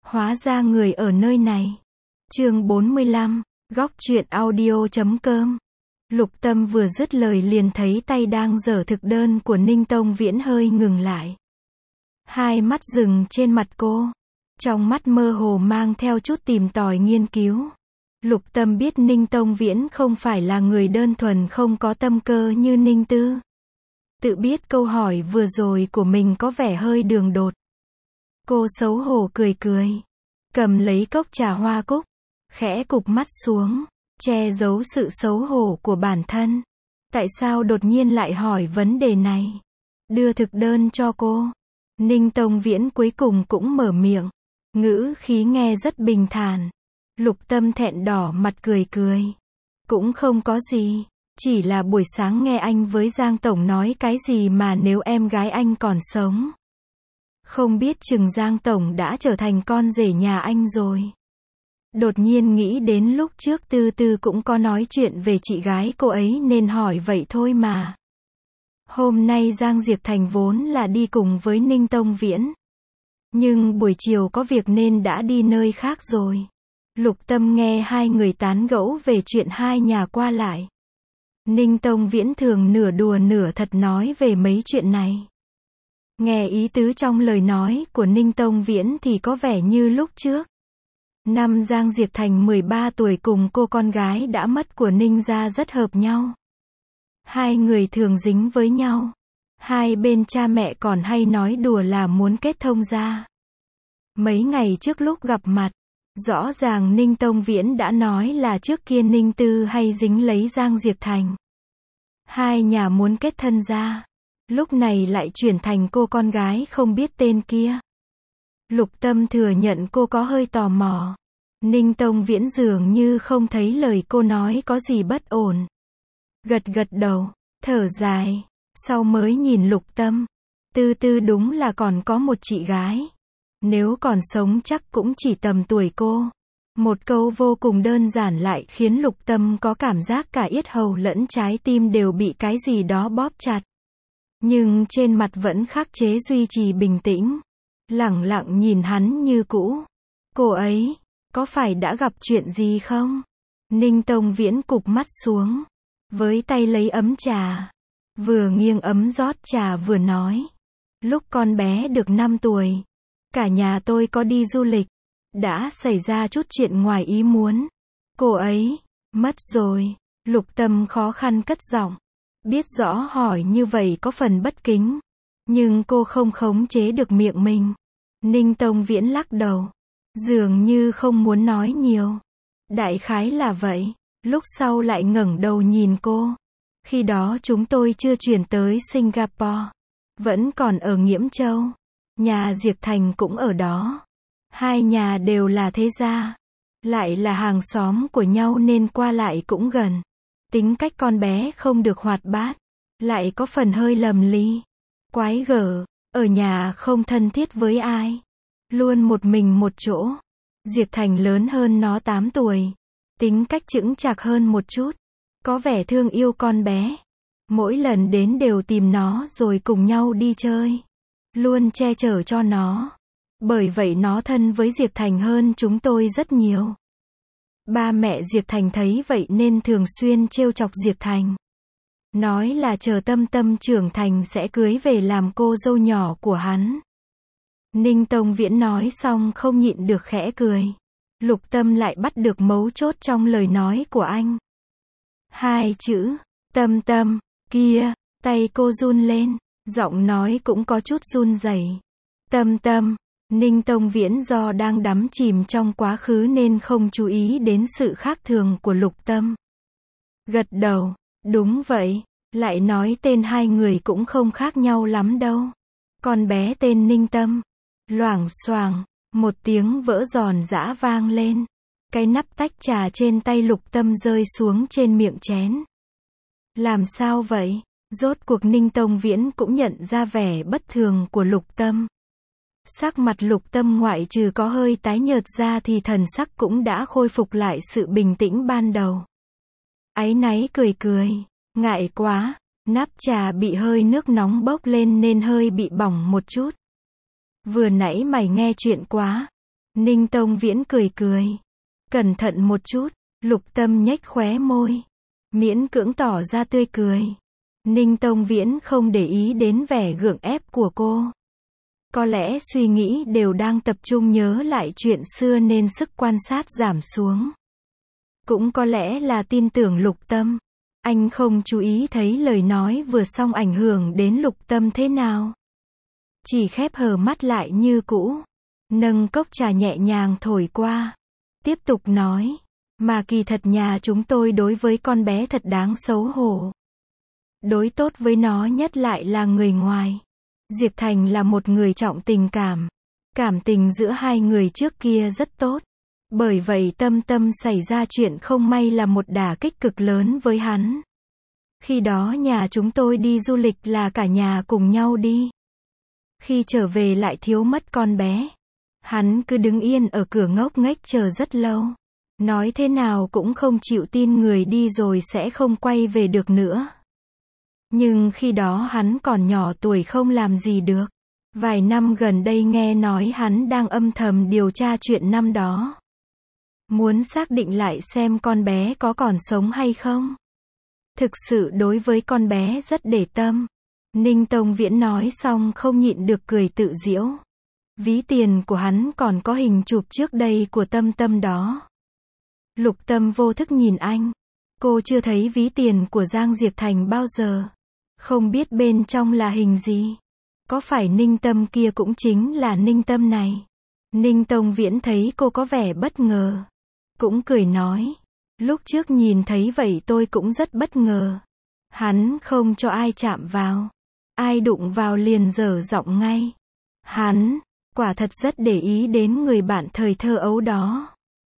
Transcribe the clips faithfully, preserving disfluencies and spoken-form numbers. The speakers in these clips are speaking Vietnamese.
Hóa ra người ở nơi này. Chương bốn mươi lăm, góc truyện audio chấm com. Lục Tâm vừa dứt lời liền thấy tay đang giở thực đơn của Ninh Tông Viễn hơi ngừng lại. Hai mắt dừng trên mặt cô. Trong mắt mơ hồ mang theo chút tìm tòi nghiên cứu. Lục Tâm biết Ninh Tông Viễn không phải là người đơn thuần không có tâm cơ như Ninh Tư. Tự biết câu hỏi vừa rồi của mình có vẻ hơi đường đột. Cô xấu hổ cười cười. Cầm lấy cốc trà hoa cúc. Khẽ cụp mắt xuống. Che giấu sự xấu hổ của bản thân. Tại sao đột nhiên lại hỏi vấn đề này? Đưa thực đơn cho cô. Ninh Tông Viễn cuối cùng cũng mở miệng. Ngữ khí nghe rất bình thản. Lục Tâm thẹn đỏ mặt cười cười. Cũng không có gì. Chỉ là buổi sáng nghe anh với Giang Tổng nói cái gì mà nếu em gái anh còn sống. Không biết chừng Giang Tổng đã trở thành con rể nhà anh rồi. Đột nhiên nghĩ đến lúc trước Tư Tư cũng có nói chuyện về chị gái cô ấy nên hỏi vậy thôi mà. Hôm nay Giang Diệp Thành vốn là đi cùng với Ninh Tông Viễn. Nhưng buổi chiều có việc nên đã đi nơi khác rồi. Lục Tâm nghe hai người tán gẫu về chuyện hai nhà qua lại. Ninh Tông Viễn thường nửa đùa nửa thật nói về mấy chuyện này. Nghe ý tứ trong lời nói của Ninh Tông Viễn thì có vẻ như lúc trước. Năm Giang Diệp Thành mười ba tuổi cùng cô con gái đã mất của Ninh gia rất hợp nhau. Hai người thường dính với nhau. Hai bên cha mẹ còn hay nói đùa là muốn kết thông gia. Mấy ngày trước lúc gặp mặt, rõ ràng Ninh Tông Viễn đã nói là trước kia Ninh Tư hay dính lấy Giang Diệp Thành. Hai nhà muốn kết thân gia. Lúc này lại chuyển thành cô con gái không biết tên kia. Lục Tâm thừa nhận cô có hơi tò mò. Ninh Tông Viễn dường như không thấy lời cô nói có gì bất ổn. Gật gật đầu, thở dài, sau mới nhìn Lục Tâm. Tư Tư đúng là còn có một chị gái. Nếu còn sống chắc cũng chỉ tầm tuổi cô. Một câu vô cùng đơn giản lại khiến Lục Tâm có cảm giác cả yết hầu lẫn trái tim đều bị cái gì đó bóp chặt. Nhưng trên mặt vẫn khắc chế duy trì bình tĩnh. Lẳng lặng nhìn hắn như cũ. Cô ấy, có phải đã gặp chuyện gì không? Ninh Tông Viễn cụp mắt xuống. Với tay lấy ấm trà. Vừa nghiêng ấm rót trà vừa nói. Lúc con bé được năm tuổi. Cả nhà tôi có đi du lịch. Đã xảy ra chút chuyện ngoài ý muốn. Cô ấy, mất rồi. Lục Tâm khó khăn cất giọng. Biết rõ hỏi như vậy có phần bất kính. Nhưng cô không khống chế được miệng mình. Ninh Tông Viễn lắc đầu. Dường như không muốn nói nhiều. Đại khái là vậy. Lúc sau lại ngẩng đầu nhìn cô. Khi đó chúng tôi chưa chuyển tới Singapore. Vẫn còn ở Nghiễm Châu. Nhà Diệp Thành cũng ở đó. Hai nhà đều là thế gia. Lại là hàng xóm của nhau nên qua lại cũng gần. Tính cách con bé không được hoạt bát. Lại có phần hơi lầm ly. Quái gở. Ở nhà không thân thiết với ai. Luôn một mình một chỗ. Diệp Thành lớn hơn nó tám tuổi. Tính cách chững chạc hơn một chút. Có vẻ thương yêu con bé. Mỗi lần đến đều tìm nó rồi cùng nhau đi chơi. Luôn che chở cho nó. Bởi vậy nó thân với Diệp Thành hơn chúng tôi rất nhiều. Ba mẹ Diệp Thành thấy vậy nên thường xuyên trêu chọc Diệp Thành. Nói là chờ Tâm Tâm trưởng thành sẽ cưới về làm cô dâu nhỏ của hắn. Ninh Tông Viễn nói xong không nhịn được khẽ cười. Lục Tâm lại bắt được mấu chốt trong lời nói của anh. Hai chữ, Tâm Tâm, kia, tay cô run lên, giọng nói cũng có chút run rẩy. Tâm Tâm, Ninh Tông Viễn do đang đắm chìm trong quá khứ nên không chú ý đến sự khác thường của Lục Tâm. Gật đầu, đúng vậy, lại nói tên hai người cũng không khác nhau lắm đâu. Con bé tên Ninh Tâm. Loảng xoảng, một tiếng vỡ giòn giã vang lên. Cái nắp tách trà trên tay Lục Tâm rơi xuống trên miệng chén. Làm sao vậy? Rốt cuộc Ninh Tông Viễn cũng nhận ra vẻ bất thường của Lục Tâm. Sắc mặt Lục Tâm ngoại trừ có hơi tái nhợt ra thì thần sắc cũng đã khôi phục lại sự bình tĩnh ban đầu. Áy náy cười cười, ngại quá, nắp trà bị hơi nước nóng bốc lên nên hơi bị bỏng một chút. Vừa nãy mày nghe chuyện quá. Ninh Tông Viễn cười cười. Cẩn thận một chút. Lục Tâm nhếch khóe môi. Miễn cưỡng tỏ ra tươi cười. Ninh Tông Viễn không để ý đến vẻ gượng ép của cô. Có lẽ suy nghĩ đều đang tập trung nhớ lại chuyện xưa nên sức quan sát giảm xuống. Cũng có lẽ là tin tưởng Lục Tâm. Anh không chú ý thấy lời nói vừa xong ảnh hưởng đến Lục Tâm thế nào. Chỉ khép hờ mắt lại như cũ. Nâng cốc trà nhẹ nhàng thổi qua. Tiếp tục nói. Mà kỳ thật nhà chúng tôi đối với con bé thật đáng xấu hổ. Đối tốt với nó nhất lại là người ngoài. Diệp Thành là một người trọng tình cảm. Cảm tình giữa hai người trước kia rất tốt. Bởi vậy Tâm Tâm xảy ra chuyện không may là một đả kích cực lớn với hắn. Khi đó nhà chúng tôi đi du lịch là cả nhà cùng nhau đi. Khi trở về lại thiếu mất con bé. Hắn cứ đứng yên ở cửa ngốc nghếch chờ rất lâu. Nói thế nào cũng không chịu tin người đi rồi sẽ không quay về được nữa. Nhưng khi đó hắn còn nhỏ tuổi không làm gì được. Vài năm gần đây nghe nói hắn đang âm thầm điều tra chuyện năm đó. Muốn xác định lại xem con bé có còn sống hay không. Thực sự đối với con bé rất để tâm. Ninh Tông Viễn nói xong không nhịn được cười tự giễu. Ví tiền của hắn còn có hình chụp trước đây của Tâm Tâm đó. Lục Tâm vô thức nhìn anh. Cô chưa thấy ví tiền của Giang Diệp Thành bao giờ. Không biết bên trong là hình gì. Có phải Ninh Tâm kia cũng chính là Ninh Tâm này. Ninh Tông Viễn thấy cô có vẻ bất ngờ. Cũng cười nói. Lúc trước nhìn thấy vậy tôi cũng rất bất ngờ. Hắn không cho ai chạm vào. Ai đụng vào liền dở giọng ngay. Hắn, quả thật rất để ý đến người bạn thời thơ ấu đó.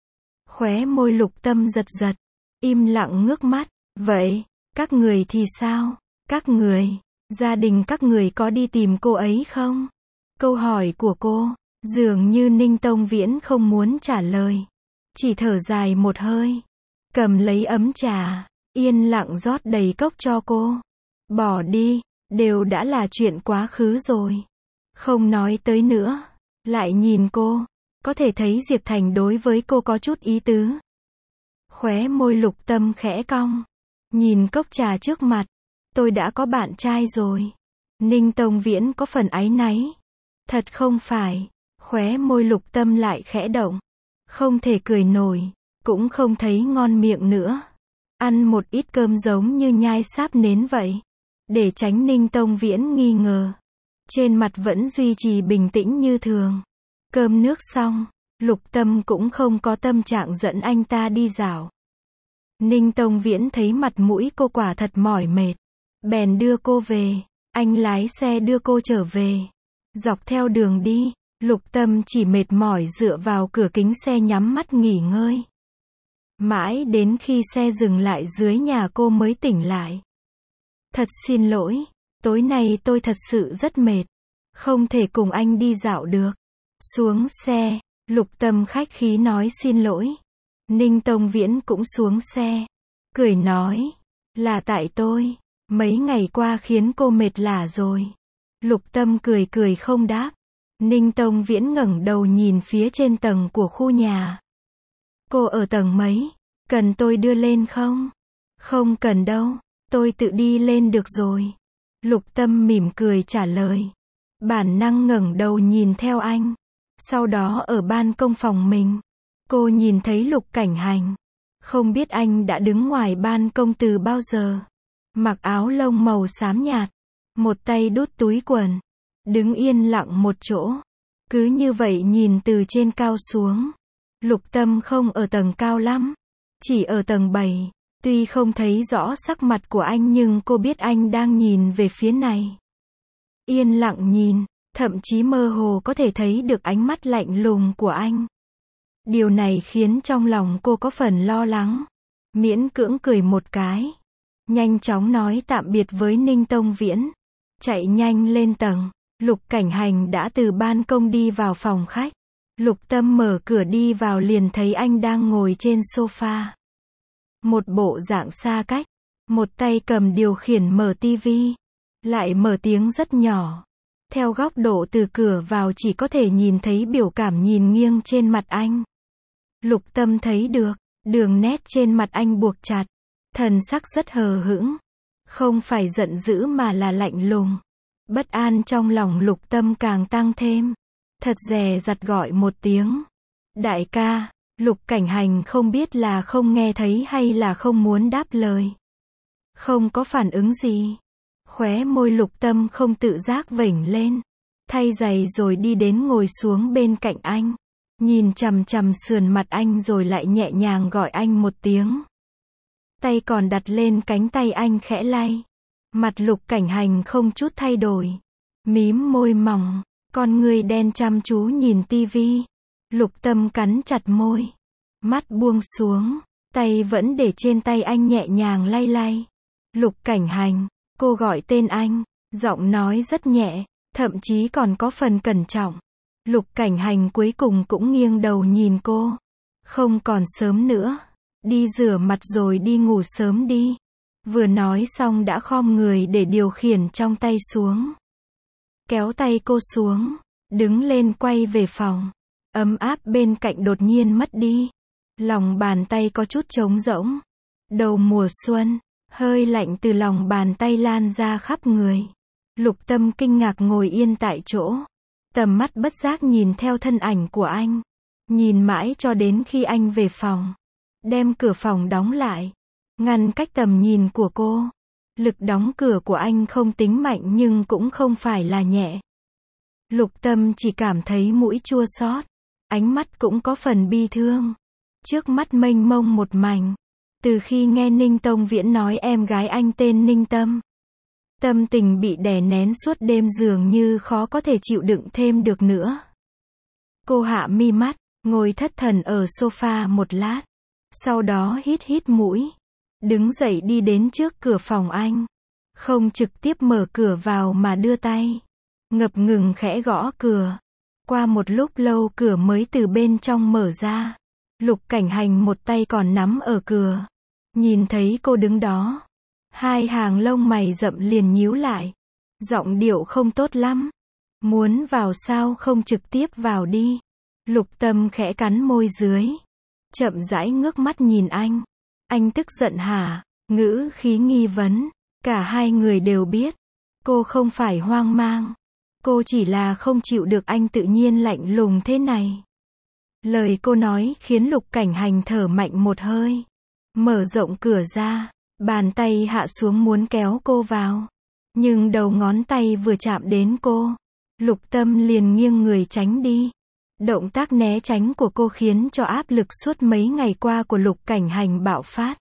Khóe môi Lục Tâm giật giật. Im lặng ngước mắt. Vậy, các người thì sao? Các người, gia đình các người có đi tìm cô ấy không? Câu hỏi của cô, dường như Ninh Tông Viễn không muốn trả lời. Chỉ thở dài một hơi. Cầm lấy ấm trà, yên lặng rót đầy cốc cho cô. Bỏ đi, đều đã là chuyện quá khứ rồi. Không nói tới nữa. Lại nhìn cô, có thể thấy Diệp Thành đối với cô có chút ý tứ. Khóe môi Lục Tâm khẽ cong. Nhìn cốc trà trước mặt. Tôi đã có bạn trai rồi. Ninh Tông Viễn có phần áy náy. Thật không phải. Khóe môi Lục Tâm lại khẽ động. Không thể cười nổi. Cũng không thấy ngon miệng nữa. Ăn một ít cơm giống như nhai sáp nến vậy. Để tránh Ninh Tông Viễn nghi ngờ. Trên mặt vẫn duy trì bình tĩnh như thường. Cơm nước xong. Lục Tâm cũng không có tâm trạng dẫn anh ta đi dạo. Ninh Tông Viễn thấy mặt mũi cô quả thật mỏi mệt. Bèn đưa cô về. Anh lái xe đưa cô trở về. Dọc theo đường đi, Lục Tâm chỉ mệt mỏi dựa vào cửa kính xe nhắm mắt nghỉ ngơi. Mãi đến khi xe dừng lại dưới nhà cô mới tỉnh lại. Thật xin lỗi, tối nay tôi thật sự rất mệt. Không thể cùng anh đi dạo được. Xuống xe, Lục Tâm khách khí nói xin lỗi. Ninh Tông Viễn cũng xuống xe. Cười nói, là tại tôi. Mấy ngày qua khiến cô mệt lả rồi. Lục Tâm cười cười không đáp. Ninh Tông Viễn ngẩng đầu nhìn phía trên tầng của khu nhà. Cô ở tầng mấy? Cần tôi đưa lên không? Không cần đâu, tôi tự đi lên được rồi. Lục Tâm mỉm cười trả lời. Bản năng ngẩng đầu nhìn theo anh. Sau đó ở ban công phòng mình, cô nhìn thấy Lục Cảnh Hành. Không biết anh đã đứng ngoài ban công từ bao giờ. Mặc áo lông màu xám nhạt, một tay đút túi quần, đứng yên lặng một chỗ. Cứ như vậy nhìn từ trên cao xuống. Lục Tâm không ở tầng cao lắm, chỉ ở tầng bảy. Tuy không thấy rõ sắc mặt của anh nhưng cô biết anh đang nhìn về phía này. Yên lặng nhìn, thậm chí mơ hồ có thể thấy được ánh mắt lạnh lùng của anh. Điều này khiến trong lòng cô có phần lo lắng. Miễn cưỡng cười một cái. Nhanh chóng nói tạm biệt với Ninh Tông Viễn. Chạy nhanh lên tầng. Lục Cảnh Hành đã từ ban công đi vào phòng khách. Lục Tâm mở cửa đi vào liền thấy anh đang ngồi trên sofa. Một bộ dạng xa cách. Một tay cầm điều khiển mở tivi. Lại mở tiếng rất nhỏ. Theo góc độ từ cửa vào chỉ có thể nhìn thấy biểu cảm nhìn nghiêng trên mặt anh. Lục Tâm thấy được, đường nét trên mặt anh buộc chặt, thần sắc rất hờ hững. Không phải giận dữ mà là lạnh lùng. Bất an trong lòng Lục Tâm càng tăng thêm. Thật dè dặt gọi một tiếng. Đại ca, Lục Cảnh Hành không biết là không nghe thấy hay là không muốn đáp lời. Không có phản ứng gì. Khóe môi Lục Tâm không tự giác vểnh lên. Thay giày rồi đi đến ngồi xuống bên cạnh anh. Nhìn chằm chằm sườn mặt anh rồi lại nhẹ nhàng gọi anh một tiếng. Tay còn đặt lên cánh tay anh khẽ lay. Mặt Lục Cảnh Hành không chút thay đổi. Mím môi mỏng, con người đen chăm chú nhìn tivi. Lục Tâm cắn chặt môi. Mắt buông xuống, tay vẫn để trên tay anh nhẹ nhàng lay lay. Lục Cảnh Hành, cô gọi tên anh, giọng nói rất nhẹ, thậm chí còn có phần cẩn trọng. Lục Cảnh Hành cuối cùng cũng nghiêng đầu nhìn cô. Không còn sớm nữa. Đi rửa mặt rồi đi ngủ sớm đi. Vừa nói xong đã khom người để điều khiển trong tay xuống. Kéo tay cô xuống, đứng lên quay về phòng. Ấm áp bên cạnh đột nhiên mất đi. Lòng bàn tay có chút trống rỗng. Đầu mùa xuân, hơi lạnh từ lòng bàn tay lan ra khắp người. Lục Tâm kinh ngạc ngồi yên tại chỗ. Tầm mắt bất giác nhìn theo thân ảnh của anh. Nhìn mãi cho đến khi anh về phòng. Đem cửa phòng đóng lại. Ngăn cách tầm nhìn của cô. Lực đóng cửa của anh không tính mạnh nhưng cũng không phải là nhẹ. Lục Tâm chỉ cảm thấy mũi chua xót. Ánh mắt cũng có phần bi thương. Trước mắt mênh mông một mảnh. Từ khi nghe Ninh Tông Viễn nói em gái anh tên Ninh Tâm. Tâm tình bị đè nén suốt đêm dường như khó có thể chịu đựng thêm được nữa. Cô hạ mi mắt, ngồi thất thần ở sofa một lát. Sau đó hít hít mũi. Đứng dậy đi đến trước cửa phòng anh. Không trực tiếp mở cửa vào mà đưa tay. Ngập ngừng khẽ gõ cửa. Qua một lúc lâu cửa mới từ bên trong mở ra. Lục Cảnh Hành một tay còn nắm ở cửa. Nhìn thấy cô đứng đó. Hai hàng lông mày rậm liền nhíu lại. Giọng điệu không tốt lắm. Muốn vào sao không trực tiếp vào đi. Lục Tâm khẽ cắn môi dưới. Chậm rãi ngước mắt nhìn anh. Anh tức giận hả? Ngữ khí nghi vấn. Cả hai người đều biết. Cô không phải hoang mang. Cô chỉ là không chịu được anh tự nhiên lạnh lùng thế này. Lời cô nói khiến Lục Cảnh Hành thở mạnh một hơi. Mở rộng cửa ra. Bàn tay hạ xuống muốn kéo cô vào. Nhưng đầu ngón tay vừa chạm đến cô. Lục Tâm liền nghiêng người tránh đi. Động tác né tránh của cô khiến cho áp lực suốt mấy ngày qua của Lục Cảnh Hành bạo phát.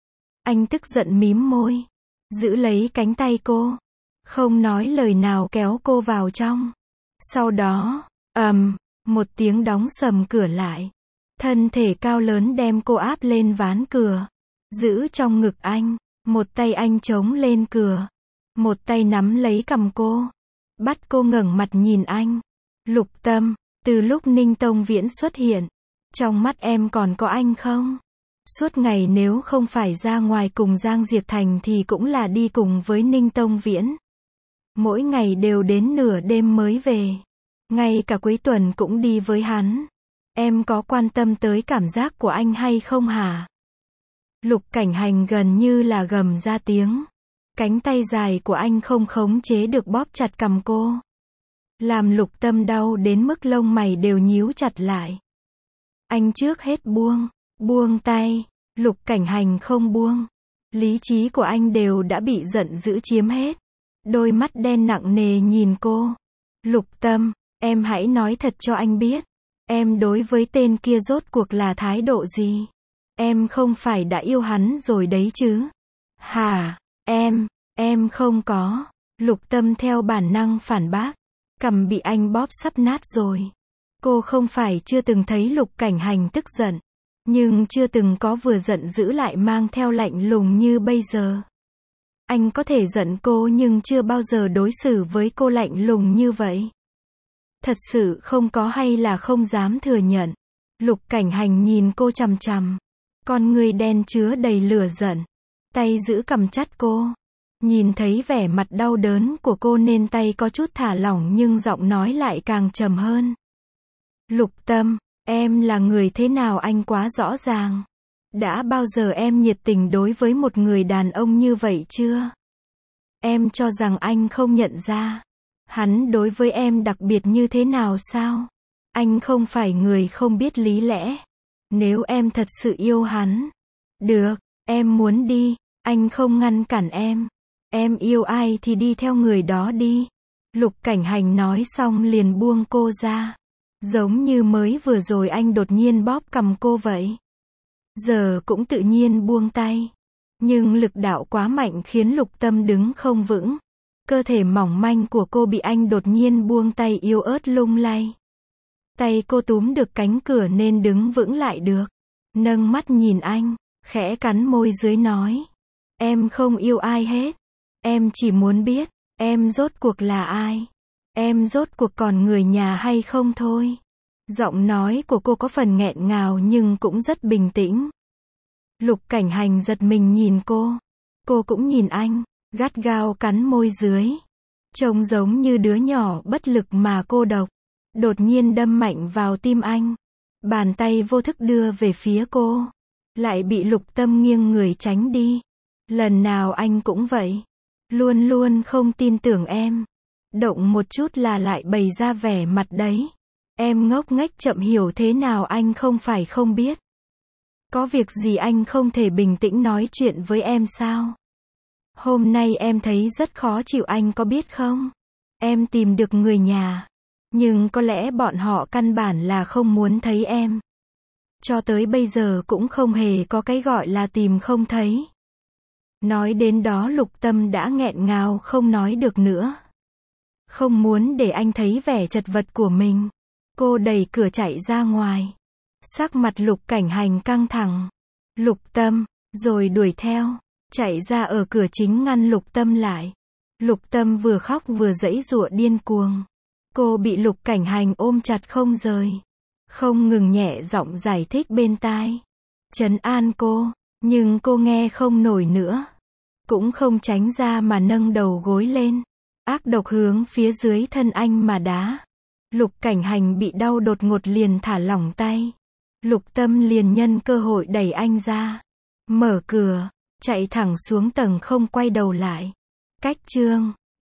Anh tức giận mím môi. Giữ lấy cánh tay cô. Không nói lời nào kéo cô vào trong. Sau đó, ầm, một tiếng đóng sầm cửa lại. Thân thể cao lớn đem cô áp lên ván cửa. Giữ trong ngực anh. Một tay anh chống lên cửa. Một tay nắm lấy cằm cô. Bắt cô ngẩng mặt nhìn anh. Lục Tâm, từ lúc Ninh Tông Viễn xuất hiện. Trong mắt em còn có anh không? Suốt ngày nếu không phải ra ngoài cùng Giang Diệp Thành thì cũng là đi cùng với Ninh Tông Viễn. Mỗi ngày đều đến nửa đêm mới về. Ngay cả cuối tuần cũng đi với hắn. Em có quan tâm tới cảm giác của anh hay không hả? Lục Cảnh Hành gần như là gầm ra tiếng. Cánh tay dài của anh không khống chế được bóp chặt cằm cô. Làm Lục Tâm đau đến mức lông mày đều nhíu chặt lại. Anh trước hết buông, buông tay. Lục Cảnh Hành không buông. Lý trí của anh đều đã bị giận dữ chiếm hết. Đôi mắt đen nặng nề nhìn cô. Lục Tâm, em hãy nói thật cho anh biết. Em đối với tên kia rốt cuộc là thái độ gì? Em không phải đã yêu hắn rồi đấy chứ? Hả? Em, em không có. Lục Tâm theo bản năng phản bác. Cằm bị anh bóp sắp nát rồi. Cô không phải chưa từng thấy Lục Cảnh Hành tức giận. Nhưng chưa từng có vừa giận dữ lại mang theo lạnh lùng như bây giờ. Anh có thể giận cô nhưng chưa bao giờ đối xử với cô lạnh lùng như vậy. Thật sự không có hay là không dám thừa nhận. Lục Cảnh Hành nhìn cô chằm chằm. Con người đen chứa đầy lửa giận. Tay giữ cằm chắt cô. Nhìn thấy vẻ mặt đau đớn của cô nên tay có chút thả lỏng nhưng giọng nói lại càng trầm hơn. Lục Tâm, em là người thế nào anh quá rõ ràng. Đã bao giờ em nhiệt tình đối với một người đàn ông như vậy chưa? Em cho rằng anh không nhận ra. Hắn đối với em đặc biệt như thế nào sao? Anh không phải người không biết lý lẽ. Nếu em thật sự yêu hắn. Được, em muốn đi, anh không ngăn cản em. Em yêu ai thì đi theo người đó đi. Lục Cảnh Hành nói xong liền buông cô ra. Giống như mới vừa rồi anh đột nhiên bóp cầm cô vậy. Giờ cũng tự nhiên buông tay. Nhưng lực đạo quá mạnh khiến Lục Tâm đứng không vững. Cơ thể mỏng manh của cô bị anh đột nhiên buông tay yếu ớt lung lay. Tay cô túm được cánh cửa nên đứng vững lại được. Nâng mắt nhìn anh, khẽ cắn môi dưới nói. Em không yêu ai hết. Em chỉ muốn biết, em rốt cuộc là ai? Em rốt cuộc còn người nhà hay không thôi? Giọng nói của cô có phần nghẹn ngào nhưng cũng rất bình tĩnh. Lục Cảnh Hành giật mình nhìn cô. Cô cũng nhìn anh, gắt gao cắn môi dưới. Trông giống như đứa nhỏ bất lực mà cô độc. Đột nhiên đâm mạnh vào tim anh. Bàn tay vô thức đưa về phía cô. Lại bị Lục Tâm nghiêng người tránh đi. Lần nào anh cũng vậy. Luôn luôn không tin tưởng em. Động một chút là lại bày ra vẻ mặt đấy. Em ngốc nghếch chậm hiểu thế nào anh không phải không biết. Có việc gì anh không thể bình tĩnh nói chuyện với em sao? Hôm nay em thấy rất khó chịu anh có biết không? Em tìm được người nhà. Nhưng có lẽ bọn họ căn bản là không muốn thấy em. Cho tới bây giờ cũng không hề có cái gọi là tìm không thấy. Nói đến đó Lục Tâm đã nghẹn ngào không nói được nữa. Không muốn để anh thấy vẻ chật vật của mình. Cô đẩy cửa chạy ra ngoài. Sắc mặt Lục Cảnh Hành căng thẳng. Lục Tâm, rồi đuổi theo. Chạy ra ở cửa chính ngăn Lục Tâm lại. Lục Tâm vừa khóc vừa giãy giụa điên cuồng. Cô bị Lục Cảnh Hành ôm chặt không rời. Không ngừng nhẹ giọng giải thích bên tai. Trấn an cô, nhưng cô nghe không nổi nữa. Cũng không tránh ra mà nâng đầu gối lên. Ác độc hướng phía dưới thân anh mà đá. Lục Cảnh Hành bị đau đột ngột liền thả lỏng tay. Lục Tâm liền nhân cơ hội đẩy anh ra. Mở cửa, chạy thẳng xuống tầng không quay đầu lại. Cách chương